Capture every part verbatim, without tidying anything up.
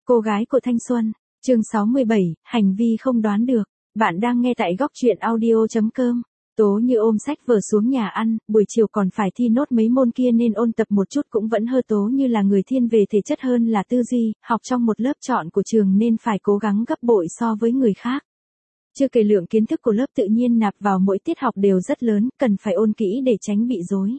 Cô gái của thanh xuân, chương sáu mươi bảy, hành vi không đoán được. Bạn đang nghe tại góc truyện audio.com. Tố Như ôm sách vở xuống nhà ăn, buổi chiều còn phải thi nốt mấy môn kia nên ôn tập một chút cũng vẫn hơi. Tố Như là người thiên về thể chất hơn là tư duy, học trong một lớp chọn của trường nên phải cố gắng gấp bội so với người khác. Chưa kể lượng kiến thức của lớp tự nhiên nạp vào mỗi tiết học đều rất lớn, cần phải ôn kỹ để tránh bị rối.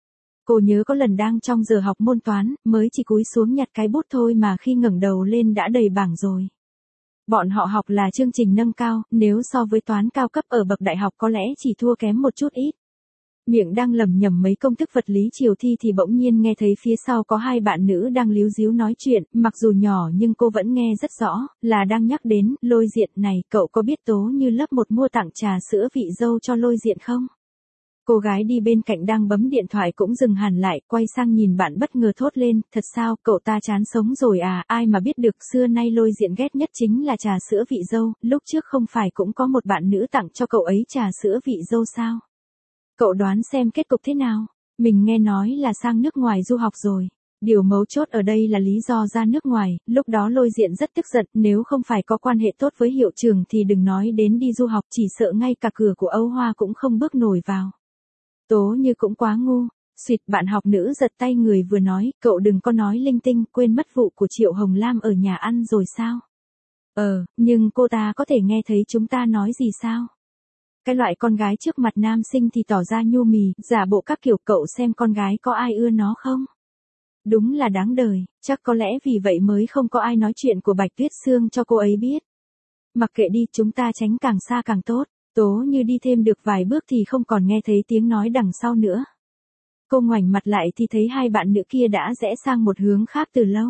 Cô nhớ có lần đang trong giờ học môn toán, mới chỉ cúi xuống nhặt cái bút thôi mà khi ngẩng đầu lên đã đầy bảng rồi. Bọn họ học là chương trình nâng cao, nếu so với toán cao cấp ở bậc đại học có lẽ chỉ thua kém một chút ít. Miệng đang lẩm nhẩm mấy công thức vật lý chiều thi thì bỗng nhiên nghe thấy phía sau có hai bạn nữ đang líu díu nói chuyện, mặc dù nhỏ nhưng cô vẫn nghe rất rõ, là đang nhắc đến Lôi Diện. Này, cậu có biết Tố Như lớp một mua tặng trà sữa vị dâu cho Lôi Diện không? Cô gái đi bên cạnh đang bấm điện thoại cũng dừng hẳn lại, quay sang nhìn bạn bất ngờ thốt lên, thật sao, cậu ta chán sống rồi à, ai mà biết được, xưa nay Lôi Diện ghét nhất chính là trà sữa vị dâu, lúc trước không phải cũng có một bạn nữ tặng cho cậu ấy trà sữa vị dâu sao? Cậu đoán xem kết cục thế nào? Mình nghe nói là sang nước ngoài du học rồi. Điều mấu chốt ở đây là lý do ra nước ngoài, lúc đó Lôi Diện rất tức giận, nếu không phải có quan hệ tốt với hiệu trưởng thì đừng nói đến đi du học, chỉ sợ ngay cả cửa của Âu Hoa cũng không bước nổi vào. Tố Như cũng quá ngu, suýt, bạn học nữ giật tay người vừa nói, cậu đừng có nói linh tinh, quên mất vụ của Triệu Hồng Lam ở nhà ăn rồi sao? Ờ, nhưng cô ta có thể nghe thấy chúng ta nói gì sao? Cái loại con gái trước mặt nam sinh thì tỏ ra nhu mì, giả bộ các kiểu, cậu xem con gái có ai ưa nó không? Đúng là đáng đời, chắc có lẽ vì vậy mới không có ai nói chuyện của Bạch Tuyết Sương cho cô ấy biết. Mặc kệ đi, chúng ta tránh càng xa càng tốt. Tố Như đi thêm được vài bước thì không còn nghe thấy tiếng nói đằng sau nữa. Cô ngoảnh mặt lại thì thấy hai bạn nữ kia đã rẽ sang một hướng khác từ lâu.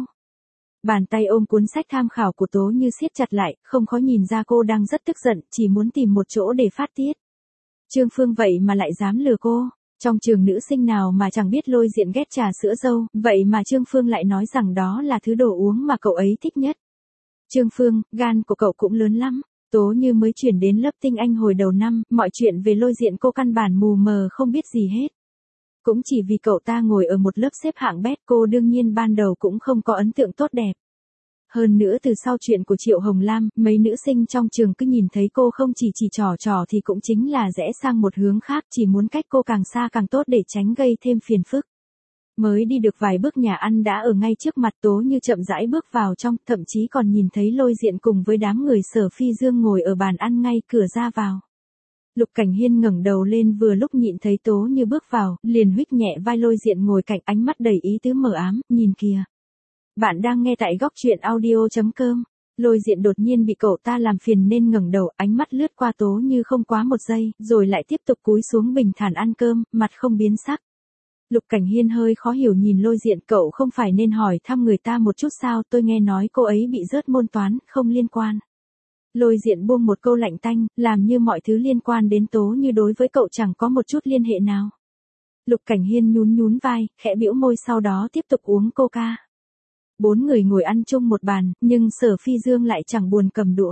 Bàn tay ôm cuốn sách tham khảo của Tố Như siết chặt lại, không khó nhìn ra cô đang rất tức giận, chỉ muốn tìm một chỗ để phát tiết. Trương Phương vậy mà lại dám lừa cô, trong trường nữ sinh nào mà chẳng biết Lôi Diện ghét trà sữa dâu, vậy mà Trương Phương lại nói rằng đó là thứ đồ uống mà cậu ấy thích nhất. Trương Phương, gan của cậu cũng lớn lắm. Tố Như mới chuyển đến lớp tinh anh hồi đầu năm, mọi chuyện về Lôi Diện cô căn bản mù mờ không biết gì hết. Cũng chỉ vì cậu ta ngồi ở một lớp xếp hạng bét, cô đương nhiên ban đầu cũng không có ấn tượng tốt đẹp. Hơn nữa từ sau chuyện của Triệu Hồng Lam, mấy nữ sinh trong trường cứ nhìn thấy cô không chỉ chỉ trò trò thì cũng chính là rẽ sang một hướng khác, chỉ muốn cách cô càng xa càng tốt để tránh gây thêm phiền phức. Mới đi được vài bước nhà ăn đã ở ngay trước mặt. Tố Như chậm rãi bước vào trong, thậm chí còn nhìn thấy Lôi Diện cùng với đám người Sở Phi Dương ngồi ở bàn ăn ngay cửa ra vào. Lục Cảnh Hiên ngẩng đầu lên vừa lúc nhìn thấy Tố Như bước vào, liền huých nhẹ vai Lôi Diện ngồi cạnh, ánh mắt đầy ý tứ mờ ám, nhìn kìa. Bạn đang nghe tại góc truyện audio.com. Lôi Diện đột nhiên bị cậu ta làm phiền nên ngẩng đầu, ánh mắt lướt qua Tố Như không quá một giây, rồi lại tiếp tục cúi xuống bình thản ăn cơm, mặt không biến sắc. Lục Cảnh Hiên hơi khó hiểu nhìn Lôi Diện, cậu không phải nên hỏi thăm người ta một chút sao, tôi nghe nói cô ấy bị rớt môn toán, không liên quan. Lôi Diện buông một câu lạnh tanh, làm như mọi thứ liên quan đến Tố Như đối với cậu chẳng có một chút liên hệ nào. Lục Cảnh Hiên nhún nhún vai, khẽ bĩu môi sau đó tiếp tục uống coca. Bốn người ngồi ăn chung một bàn, nhưng Sở Phi Dương lại chẳng buồn cầm đũa.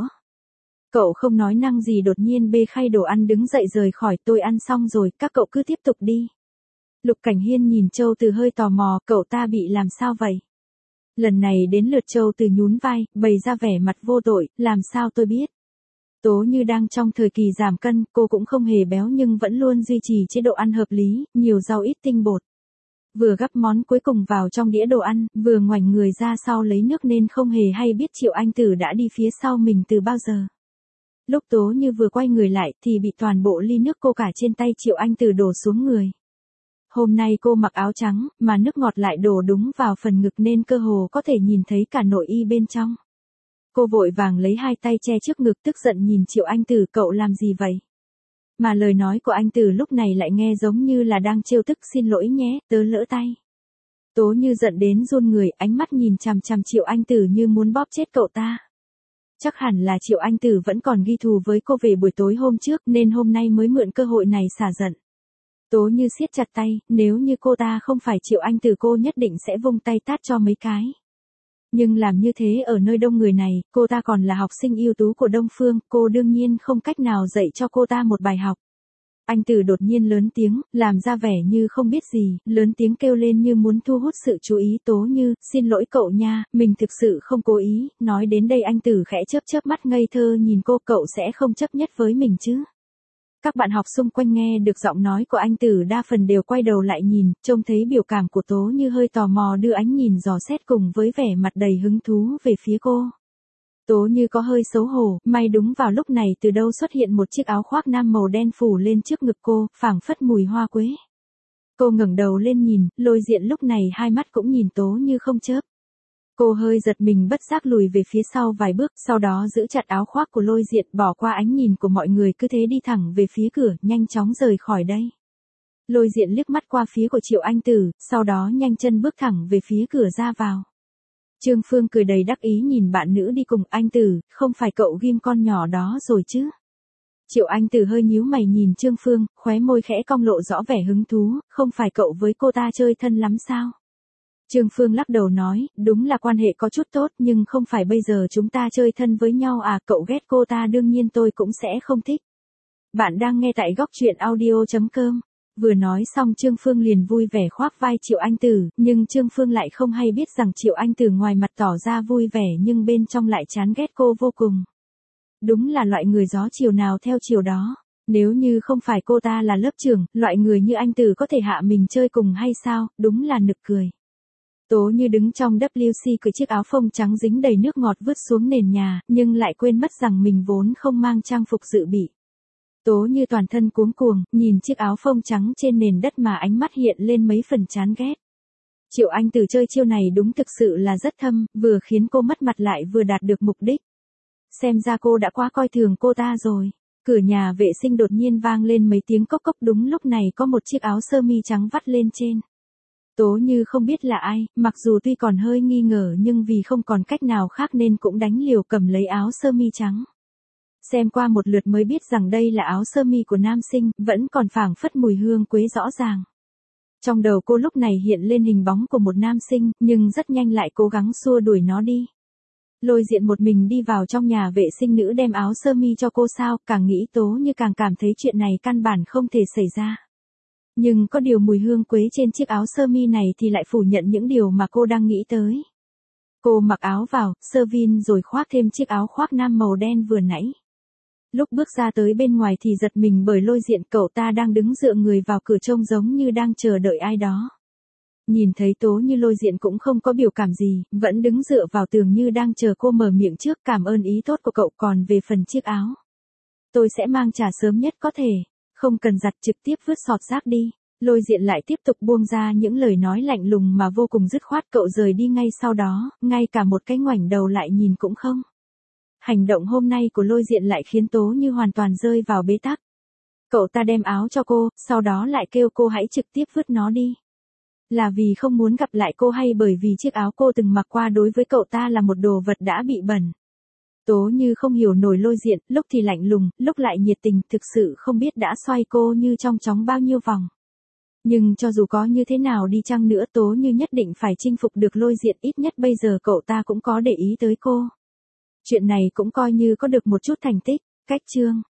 Cậu không nói năng gì đột nhiên bê khay đồ ăn đứng dậy rời khỏi, tôi ăn xong rồi, các cậu cứ tiếp tục đi. Lục Cảnh Hiên nhìn Châu Từ hơi tò mò, cậu ta bị làm sao vậy? Lần này đến lượt Châu Từ nhún vai, bày ra vẻ mặt vô tội, làm sao tôi biết? Tố Như đang trong thời kỳ giảm cân, cô cũng không hề béo nhưng vẫn luôn duy trì chế độ ăn hợp lý, nhiều rau ít tinh bột. Vừa gắp món cuối cùng vào trong đĩa đồ ăn, vừa ngoảnh người ra sau lấy nước nên không hề hay biết Triệu Anh Tử đã đi phía sau mình từ bao giờ. Lúc Tố Như vừa quay người lại thì bị toàn bộ ly nước coca trên tay Triệu Anh Tử đổ xuống người. Hôm nay cô mặc áo trắng, mà nước ngọt lại đổ đúng vào phần ngực nên cơ hồ có thể nhìn thấy cả nội y bên trong. Cô vội vàng lấy hai tay che trước ngực tức giận nhìn Triệu Anh Tử, cậu làm gì vậy? Mà lời nói của anh Tử lúc này lại nghe giống như là đang trêu tức, xin lỗi nhé, tớ lỡ tay. Tố Như giận đến run người, ánh mắt nhìn chằm chằm Triệu Anh Tử như muốn bóp chết cậu ta. Chắc hẳn là Triệu Anh Tử vẫn còn ghi thù với cô về buổi tối hôm trước nên hôm nay mới mượn cơ hội này xả giận. Tố Như siết chặt tay, nếu như cô ta không phải Triệu Anh Tử cô nhất định sẽ vung tay tát cho mấy cái. Nhưng làm như thế ở nơi đông người này, cô ta còn là học sinh ưu tú của Đông Phương, cô đương nhiên không cách nào dạy cho cô ta một bài học. Anh Tử đột nhiên lớn tiếng, làm ra vẻ như không biết gì, lớn tiếng kêu lên như muốn thu hút sự chú ý. Tố Như, xin lỗi cậu nha, mình thực sự không cố ý. Nói đến đây anh Tử khẽ chớp chớp mắt ngây thơ nhìn cô, cậu sẽ không chấp nhất với mình chứ? Các bạn học xung quanh nghe được giọng nói của anh Tử đa phần đều quay đầu lại nhìn, trông thấy biểu cảm của Tố Như hơi tò mò đưa ánh nhìn dò xét cùng với vẻ mặt đầy hứng thú về phía cô. Tố Như có hơi xấu hổ, may đúng vào lúc này từ đâu xuất hiện một chiếc áo khoác nam màu đen phủ lên trước ngực cô, phảng phất mùi hoa quế. Cô ngẩng đầu lên nhìn, Lôi Diện lúc này hai mắt cũng nhìn Tố Như không chớp. Cô hơi giật mình bất giác lùi về phía sau vài bước, sau đó giữ chặt áo khoác của Lôi Diện, bỏ qua ánh nhìn của mọi người, cứ thế đi thẳng về phía cửa, nhanh chóng rời khỏi đây. Lôi Diện liếc mắt qua phía của Triệu Anh Tử, sau đó nhanh chân bước thẳng về phía cửa ra vào. Trương Phương cười đầy đắc ý nhìn bạn nữ đi cùng. Anh Tử, không phải cậu ghim con nhỏ đó rồi chứ? Triệu Anh Tử hơi nhíu mày nhìn Trương Phương, khóe môi khẽ cong lộ rõ vẻ hứng thú, không phải cậu với cô ta chơi thân lắm sao? Trương Phương lắc đầu nói, đúng là quan hệ có chút tốt nhưng không phải bây giờ chúng ta chơi thân với nhau à, cậu ghét cô ta đương nhiên tôi cũng sẽ không thích. Bạn đang nghe tại góc truyện audio chấm com. Vừa nói xong Trương Phương liền vui vẻ khoác vai Triệu Anh Tử, nhưng Trương Phương lại không hay biết rằng Triệu Anh Tử ngoài mặt tỏ ra vui vẻ nhưng bên trong lại chán ghét cô vô cùng. Đúng là loại người gió chiều nào theo chiều đó. Nếu như không phải cô ta là lớp trưởng, loại người như anh Tử có thể hạ mình chơi cùng hay sao, đúng là nực cười. Tố Như đứng trong vê kép xê cởi chiếc áo phông trắng dính đầy nước ngọt vứt xuống nền nhà, nhưng lại quên mất rằng mình vốn không mang trang phục dự bị. Tố Như toàn thân cuống cuồng, nhìn chiếc áo phông trắng trên nền đất mà ánh mắt hiện lên mấy phần chán ghét. Triệu Anh Tử chơi chiêu này đúng thực sự là rất thâm, vừa khiến cô mất mặt lại vừa đạt được mục đích. Xem ra cô đã quá coi thường cô ta rồi. Cửa nhà vệ sinh đột nhiên vang lên mấy tiếng cốc cốc, đúng lúc này có một chiếc áo sơ mi trắng vắt lên trên. Tố Như không biết là ai, mặc dù tuy còn hơi nghi ngờ nhưng vì không còn cách nào khác nên cũng đánh liều cầm lấy áo sơ mi trắng. Xem qua một lượt mới biết rằng đây là áo sơ mi của nam sinh, vẫn còn phảng phất mùi hương quế rõ ràng. Trong đầu cô lúc này hiện lên hình bóng của một nam sinh, nhưng rất nhanh lại cố gắng xua đuổi nó đi. Lôi Diện một mình đi vào trong nhà vệ sinh nữ đem áo sơ mi cho cô sao, càng nghĩ Tố Như càng cảm thấy chuyện này căn bản không thể xảy ra. Nhưng có điều mùi hương quế trên chiếc áo sơ mi này thì lại phủ nhận những điều mà cô đang nghĩ tới. Cô mặc áo vào, sơ vin rồi khoác thêm chiếc áo khoác nam màu đen vừa nãy. Lúc bước ra tới bên ngoài thì giật mình bởi Lôi Diện, cậu ta đang đứng dựa người vào cửa trông giống như đang chờ đợi ai đó. Nhìn thấy Tố Như, Lôi Diện cũng không có biểu cảm gì, vẫn đứng dựa vào tường như đang chờ cô mở miệng trước. Cảm ơn ý tốt của cậu, còn về phần chiếc áo, tôi sẽ mang trả sớm nhất có thể, không cần giặt, trực tiếp vứt sọt rác đi. Lôi Diện lại tiếp tục buông ra những lời nói lạnh lùng mà vô cùng dứt khoát, cậu rời đi ngay sau đó, ngay cả một cái ngoảnh đầu lại nhìn cũng không. Hành động hôm nay của Lôi Diện lại khiến Tố Như hoàn toàn rơi vào bế tắc. Cậu ta đem áo cho cô, sau đó lại kêu cô hãy trực tiếp vứt nó đi. Là vì không muốn gặp lại cô hay bởi vì chiếc áo cô từng mặc qua đối với cậu ta là một đồ vật đã bị bẩn? Tố Như không hiểu nổi Lôi Diện, lúc thì lạnh lùng, lúc lại nhiệt tình, thực sự không biết đã xoay cô như trong chóng bao nhiêu vòng. Nhưng cho dù có như thế nào đi chăng nữa Tố Như nhất định phải chinh phục được Lôi Diện, ít nhất bây giờ cậu ta cũng có để ý tới cô. Chuyện này cũng coi như có được một chút thành tích. Cách chương